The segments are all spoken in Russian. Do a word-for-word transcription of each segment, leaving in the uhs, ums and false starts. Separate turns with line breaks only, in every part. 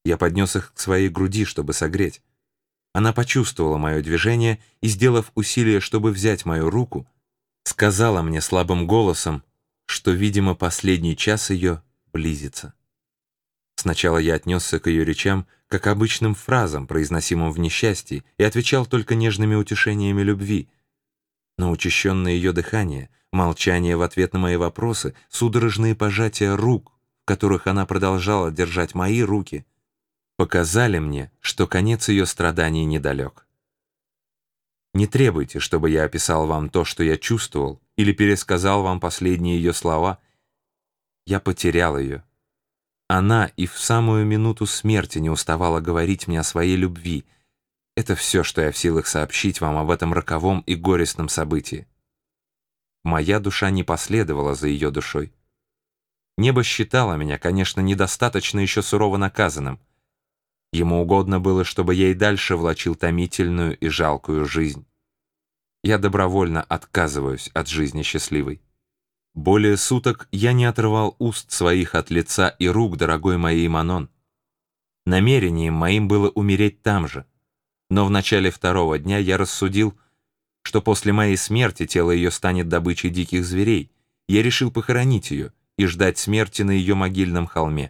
Я поднес их к своей груди, чтобы согреть. Она почувствовала мое движение и, сделав усилие, чтобы взять мою руку, сказала мне слабым голосом, что, видимо, последний час ее близится. Сначала я отнесся к ее речам как обычным фразам, произносимым в несчастье, и отвечал только нежными утешениями любви. Но учащенное ее дыхание, молчание в ответ на мои вопросы, судорожные пожатия рук, в которых она продолжала держать мои руки, показали мне, что конец ее страданий недалек. Не требуйте, чтобы я описал вам то, что я чувствовал, или пересказал вам последние ее слова. Я потерял ее. Она и в самую минуту смерти не уставала говорить мне о своей любви. Это все, что я в силах сообщить вам об этом роковом и горестном событии. Моя душа не последовала за ее душой. Небо считало меня, конечно, недостаточно еще сурово наказанным. Ему угодно было, чтобы я и дальше влачил томительную и жалкую жизнь. Я добровольно отказываюсь от жизни счастливой. Более суток я не отрывал уст своих от лица и рук дорогой моей Манон. Намерением моим было умереть там же, но в начале второго дня я рассудил, что после моей смерти тело ее станет добычей диких зверей. Я решил похоронить ее и ждать смерти на ее могильном холме.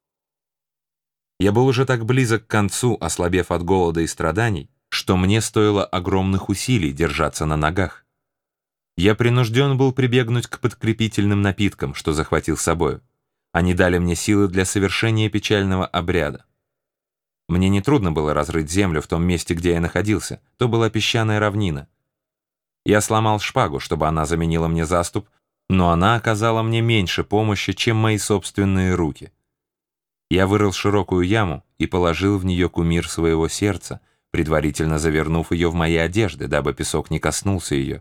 Я был уже так близок к концу, ослабев от голода и страданий, что мне стоило огромных усилий держаться на ногах. Я принужден был прибегнуть к подкрепительным напиткам, что захватил с собою. Они дали мне силы для совершения печального обряда. Мне нетрудно было разрыть землю в том месте, где я находился. То была песчаная равнина. Я сломал шпагу, чтобы она заменила мне заступ, но она оказала мне меньше помощи, чем мои собственные руки. Я вырыл широкую яму и положил в нее кумир своего сердца, предварительно завернув ее в мои одежды, дабы песок не коснулся ее.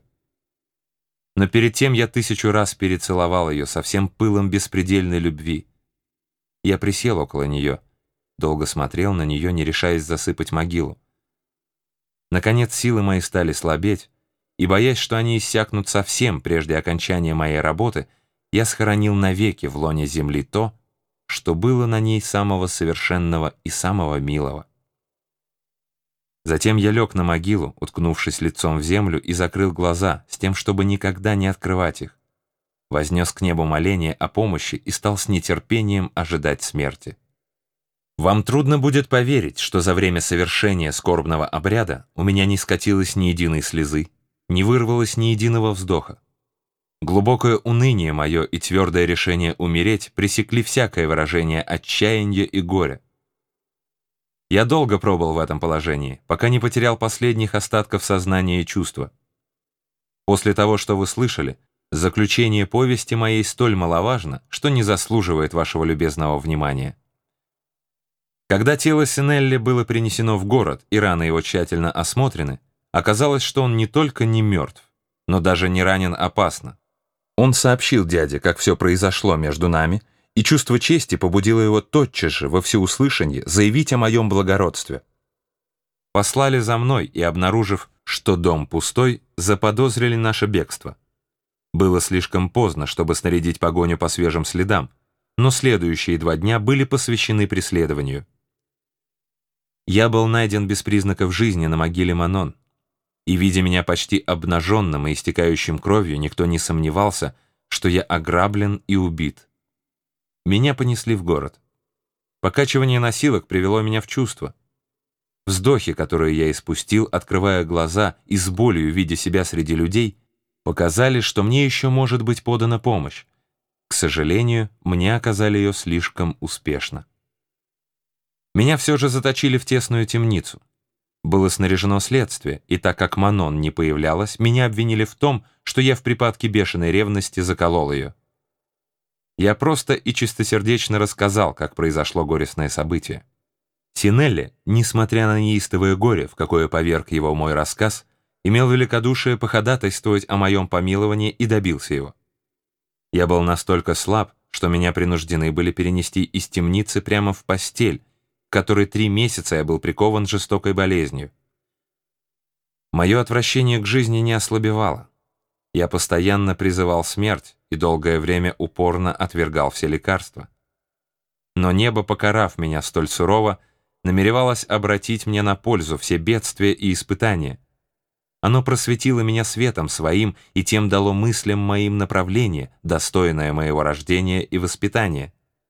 Но перед тем я тысячу раз перецеловал ее со всем пылом беспредельной любви. Я присел около нее, долго смотрел на нее, не решаясь засыпать могилу. Наконец силы мои стали слабеть, и, боясь, что они иссякнут совсем прежде окончания моей работы, я схоронил навеки в лоне земли то, что было на ней самого совершенного и самого милого. Затем я лег на могилу, уткнувшись лицом в землю, и закрыл глаза, с тем, чтобы никогда не открывать их. Вознес к небу моление о помощи и стал с нетерпением ожидать смерти. Вам трудно будет поверить, что за время совершения скорбного обряда у меня не скатилось ни единой слезы, не вырвалось ни единого вздоха. Глубокое уныние мое и твердое решение умереть пресекли всякое выражение отчаяния и горя. Я долго пробыл в этом положении, пока не потерял последних остатков сознания и чувства. После того, что вы слышали, заключение повести моей столь маловажно, что не заслуживает вашего любезного внимания. Когда тело Синелли было принесено в город и раны его тщательно осмотрены, оказалось, что он не только не мертв, но даже не ранен опасно. Он сообщил дяде, как все произошло между нами, и чувство чести побудило его тотчас же во всеуслышанье заявить о моем благородстве. Послали за мной и, обнаружив, что дом пустой, заподозрили наше бегство. Было слишком поздно, чтобы снарядить погоню по свежим следам, но следующие два дня были посвящены преследованию. Я был найден без признаков жизни на могиле Манон, и, видя меня почти обнаженным и истекающим кровью, никто не сомневался, что я ограблен и убит. Меня понесли в город. Покачивание носилок привело меня в чувство. Вздохи, которые я испустил, открывая глаза и с болью видя себя среди людей, показали, что мне еще может быть подана помощь. К сожалению, мне оказали ее слишком успешно. Меня все же заточили в тесную темницу. Было снаряжено следствие, и так как Манон не появлялась, меня обвинили в том, что я в припадке бешеной ревности заколол ее. Я просто и чистосердечно рассказал, как произошло горестное событие. Синелли, несмотря на неистовое горе, в какое поверг его мой рассказ, имел великодушие походатайствовать о моем помиловании и добился его. Я был настолько слаб, что меня принуждены были перенести из темницы прямо в постель, к которой три месяца я был прикован жестокой болезнью. Мое отвращение к жизни не ослабевало. Я постоянно призывал смерть и долгое время упорно отвергал все лекарства. Но небо, покарав меня столь сурово, намеревалось обратить мне на пользу все бедствия и испытания. Оно просветило меня светом своим и тем дало мыслям моим направление, достойное моего рождения и воспитания.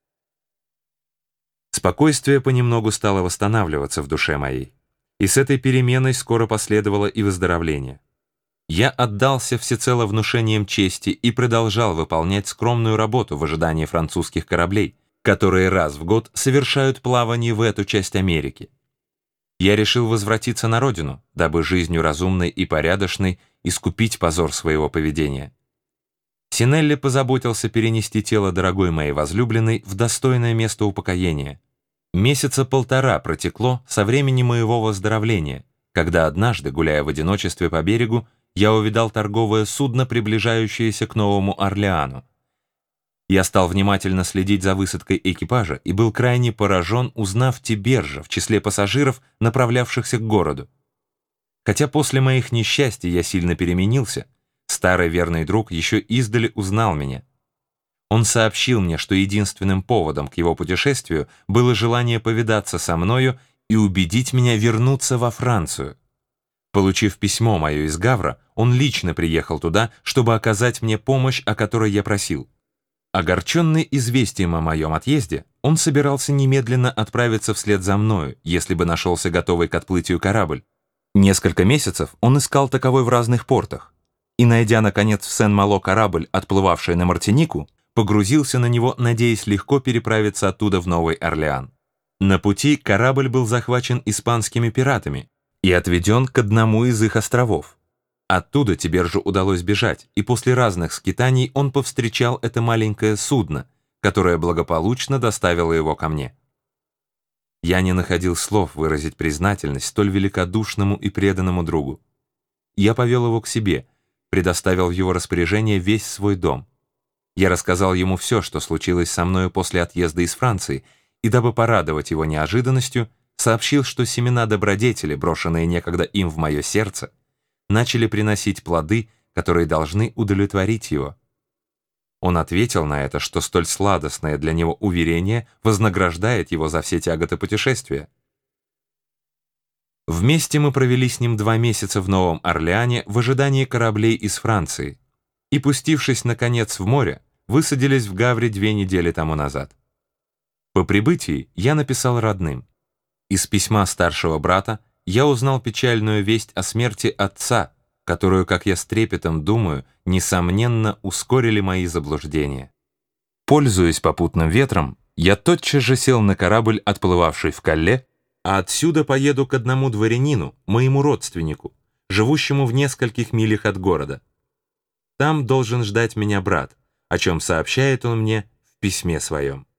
Спокойствие понемногу стало восстанавливаться в душе моей, и с этой переменой скоро последовало и выздоровление. Я отдался всецело внушениям чести и продолжал выполнять скромную работу в ожидании французских кораблей, которые раз в год совершают плавание в эту часть Америки. Я решил возвратиться на родину, дабы жизнью разумной и порядочной искупить позор своего поведения. Синелли позаботился перенести тело дорогой моей возлюбленной в достойное место упокоения. Месяца полтора протекло со времени моего выздоровления, когда однажды, гуляя в одиночестве по берегу, я увидал торговое судно, приближающееся к Новому Орлеану. Я стал внимательно следить за высадкой экипажа и был крайне поражен, узнав Тибержа в числе пассажиров, направлявшихся к городу. Хотя после моих несчастий я сильно переменился, старый верный друг еще издали узнал меня. Он сообщил мне, что единственным поводом к его путешествию было желание повидаться со мною и убедить меня вернуться во Францию. Получив письмо мое из Гавра, он лично приехал туда, чтобы оказать мне помощь, о которой я просил. Огорченный известием о моем отъезде, он собирался немедленно отправиться вслед за мною, если бы нашелся готовый к отплытию корабль. Несколько месяцев он искал таковой в разных портах, и, найдя, наконец, в Сен-Мало корабль, отплывавший на Мартинику, погрузился на него, надеясь легко переправиться оттуда в Новый Орлеан. На пути корабль был захвачен испанскими пиратами и отведен к одному из их островов. Оттуда Тибержу удалось бежать, и после разных скитаний он повстречал это маленькое судно, которое благополучно доставило его ко мне. Я не находил слов выразить признательность столь великодушному и преданному другу. Я повел его к себе, предоставил в его распоряжение весь свой дом. Я рассказал ему все, что случилось со мною после отъезда из Франции, и, дабы порадовать его неожиданностью, сообщил, что семена добродетели, брошенные некогда им в мое сердце, начали приносить плоды, которые должны удовлетворить его. Он ответил на это, что столь сладостное для него уверение вознаграждает его за все тяготы путешествия. Вместе мы провели с ним два месяца в Новом Орлеане в ожидании кораблей из Франции и, пустившись, наконец, в море, высадились в Гавре две недели тому назад. По прибытии я написал родным. Из письма старшего брата я узнал печальную весть о смерти отца, которую, как я с трепетом думаю, несомненно ускорили мои заблуждения. Пользуясь попутным ветром, я тотчас же сел на корабль, отплывавший в Калле, а отсюда поеду к одному дворянину, моему родственнику, живущему в нескольких милях от города. Там должен ждать меня брат, о чем сообщает он мне в письме своем.